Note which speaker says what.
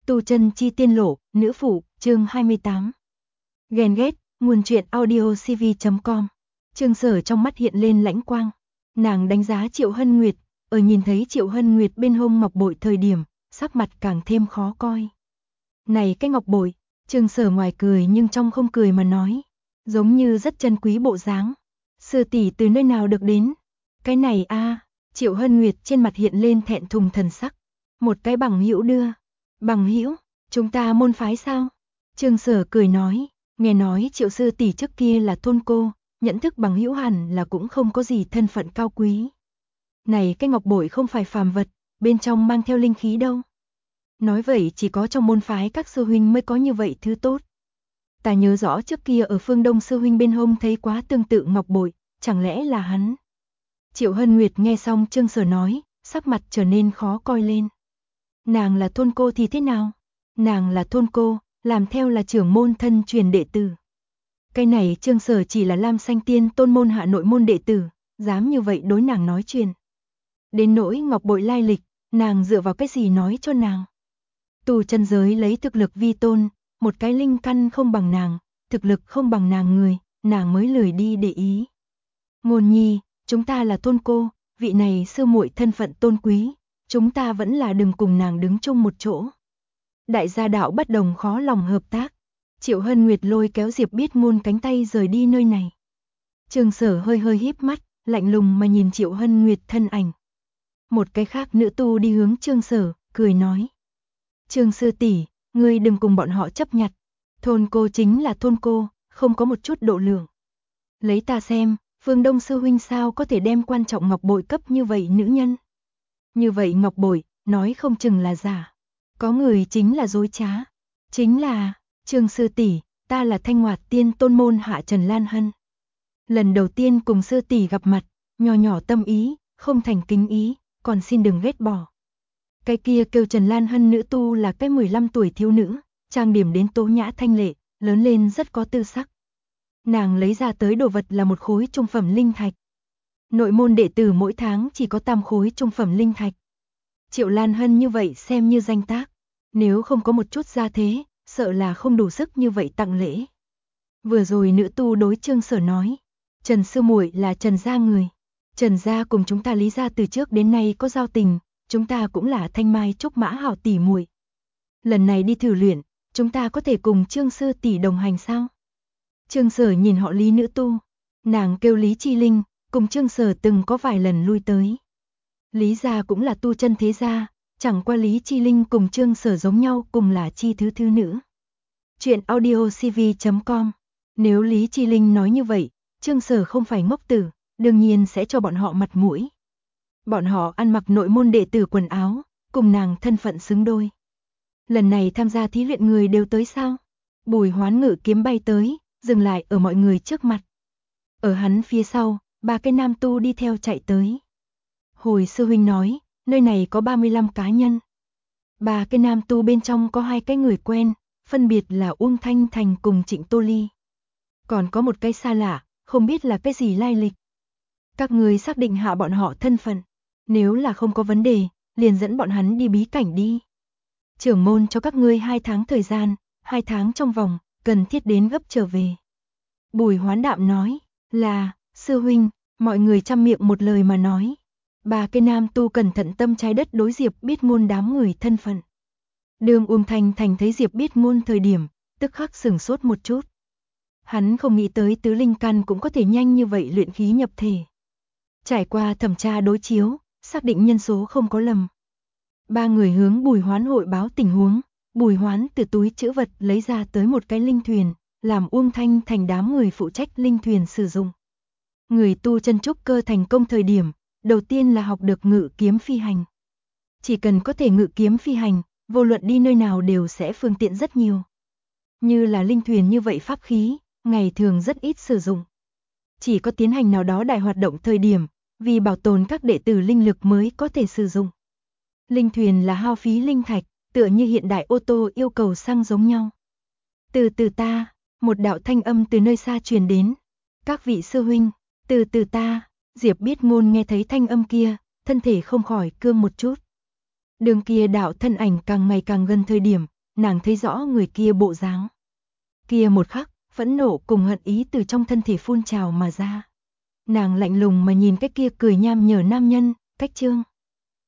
Speaker 1: Tu chân chi tiên lộ, nữ phụ, chương 28. Ghen ghét, nguồn truyện audio cv.com. Trương Sở trong mắt hiện lên lãnh quang. Nàng đánh giá Triệu Hân Nguyệt, ở nhìn thấy Triệu Hân Nguyệt bên hông ngọc bội thời điểm, sắc mặt càng thêm khó coi. Này cái ngọc bội, Trương Sở ngoài cười nhưng trong không cười mà nói, giống như rất chân quý bộ dáng. Sư tỷ từ nơi nào được đến? Cái này a, Triệu Hân Nguyệt trên mặt hiện lên thẹn thùng thần sắc. Một cái bằng hữu đưa. Bằng hữu, chúng ta môn phái sao? Trương Sở cười nói, nghe nói Triệu sư tỷ trước kia là thôn cô, nhận thức bằng hữu hẳn là cũng không có gì thân phận cao quý. Này cái ngọc bội không phải phàm vật, bên trong mang theo linh khí đâu. Nói vậy chỉ có trong môn phái các sư huynh mới có như vậy thứ tốt. Ta nhớ rõ trước kia ở phương Đông sư huynh bên hông thấy quá tương tự ngọc bội, chẳng lẽ là hắn? Triệu Hân Nguyệt nghe xong Trương Sở nói, sắc mặt trở nên khó coi lên. Nàng là thôn cô thì thế nào? Nàng là thôn cô, làm theo là trưởng môn thân truyền đệ tử. Cái này Trương Sở chỉ là Lam Xanh Tiên tôn môn hạ nội môn đệ tử, dám như vậy đối nàng nói chuyện. Đến nỗi ngọc bội lai lịch, nàng dựa vào cái gì nói cho nàng? Tu chân giới lấy thực lực vi tôn, một cái linh căn không bằng nàng, thực lực không bằng nàng người, nàng mới lười đi để ý. Ngôn nhi, chúng ta là thôn cô, vị này sư muội thân phận tôn quý, chúng ta vẫn là đừng cùng nàng đứng chung một chỗ. Đại gia đạo bất đồng khó lòng hợp tác. Triệu Hân Nguyệt lôi kéo Diệp Biết Ngôn cánh tay rời đi nơi này. Trương Sở hơi hơi híp mắt, lạnh lùng mà nhìn Triệu Hân Nguyệt thân ảnh. Một cái khác nữ tu đi hướng Trương Sở, cười nói. Trương sư tỷ, ngươi đừng cùng bọn họ chấp nhặt. Thôn cô chính là thôn cô, không có một chút độ lượng. Lấy ta xem, Phương Đông sư huynh sao có thể đem quan trọng ngọc bội cấp như vậy nữ nhân. Như vậy ngọc bội, nói không chừng là giả. Có người chính là dối trá. Chính là, Trương sư tỷ, ta là Thanh Ngoạt Tiên tôn môn hạ Trần Lan Hân. Lần đầu tiên cùng sư tỷ gặp mặt, nhỏ nhỏ tâm ý, không thành kính ý, còn xin đừng ghét bỏ. Cái kia kêu Trần Lan Hân nữ tu là cái 15 tuổi thiếu nữ, trang điểm đến tố nhã thanh lệ, lớn lên rất có tư sắc. Nàng lấy ra tới đồ vật là một khối trung phẩm linh thạch. Nội môn đệ tử mỗi tháng chỉ có 8 khối trung phẩm linh thạch. Triệu Lan Hân như vậy xem như danh tác, nếu không có một chút gia thế, sợ là không đủ sức như vậy tặng lễ. Vừa rồi nữ tu đối Trương Sở nói, Trần sư muội là Trần gia người. Trần gia cùng chúng ta Lý gia từ trước đến nay có giao tình, chúng ta cũng là thanh mai trúc mã hảo tỷ muội. Lần này đi thử luyện, chúng ta có thể cùng Trương sư tỷ đồng hành sao? Trương Sở nhìn họ Lý nữ tu, nàng kêu Lý Chi Linh, cùng Trương Sở từng có vài lần lui tới. Lý gia cũng là tu chân thế gia, chẳng qua Lý Chi Linh cùng Trương Sở giống nhau cùng là chi thứ nữ. Chuyện audio cv.com. Nếu Lý Chi Linh nói như vậy, Trương Sở không phải ngốc tử, đương nhiên sẽ cho bọn họ mặt mũi. Bọn họ ăn mặc nội môn đệ tử quần áo, cùng nàng thân phận xứng đôi. Lần này tham gia thí luyện người đều tới sao? Bùi Hoán ngự kiếm bay tới, dừng lại ở mọi người trước mặt. Ở hắn phía sau, 3 cái nam tu đi theo chạy tới. Hồi sư huynh nói, nơi này có 35 cá nhân. 3 cái nam tu bên trong có 2 cái người quen, phân biệt là Uông Thanh Thành cùng Trịnh Tô Ly. Còn có một cái xa lạ, không biết là cái gì lai lịch. Các người xác định hạ bọn họ thân phận, nếu là không có vấn đề, liền dẫn bọn hắn đi bí cảnh đi. Trưởng môn cho các ngươi 2 tháng thời gian, 2 tháng trong vòng, cần thiết đến gấp trở về. Bùi Hoán đạm nói, là, sư huynh, mọi người trăm miệng một lời mà nói. 3 cái nam tu cẩn thận tâm trái đất đối Diệp Biết Ngôn đám người thân phận. Đường Uông Thanh Thành thấy Diệp Biết Ngôn thời điểm, tức khắc sửng sốt một chút. Hắn không nghĩ tới tứ linh căn cũng có thể nhanh như vậy luyện khí nhập thể. Trải qua thẩm tra đối chiếu, xác định nhân số không có lầm. 3 người hướng Bùi Hoán hội báo tình huống, Bùi Hoán từ túi trữ vật lấy ra tới một cái linh thuyền, làm Uông Thanh Thành đám người phụ trách linh thuyền sử dụng. Người tu chân trúc cơ thành công thời điểm, đầu tiên là học được ngự kiếm phi hành. Chỉ cần có thể ngự kiếm phi hành, vô luận đi nơi nào đều sẽ phương tiện rất nhiều. Như là linh thuyền như vậy pháp khí, ngày thường rất ít sử dụng. Chỉ có tiến hành nào đó đại hoạt động thời điểm, vì bảo tồn các đệ tử linh lực mới có thể sử dụng. Linh thuyền là hao phí linh thạch, tựa như hiện đại ô tô yêu cầu xăng giống nhau. Từ từ ta, một đạo thanh âm từ nơi xa truyền đến. Các vị sư huynh, từ từ ta, Diệp Biết Ngôn nghe thấy thanh âm kia, thân thể không khỏi cương một chút. Đường kia đạo thân ảnh càng ngày càng gần thời điểm, nàng thấy rõ người kia bộ dáng. Kia một khắc, phẫn nộ cùng hận ý từ trong thân thể phun trào mà ra. Nàng lạnh lùng mà nhìn cái kia cười nham nhở nam nhân, Cách Trương.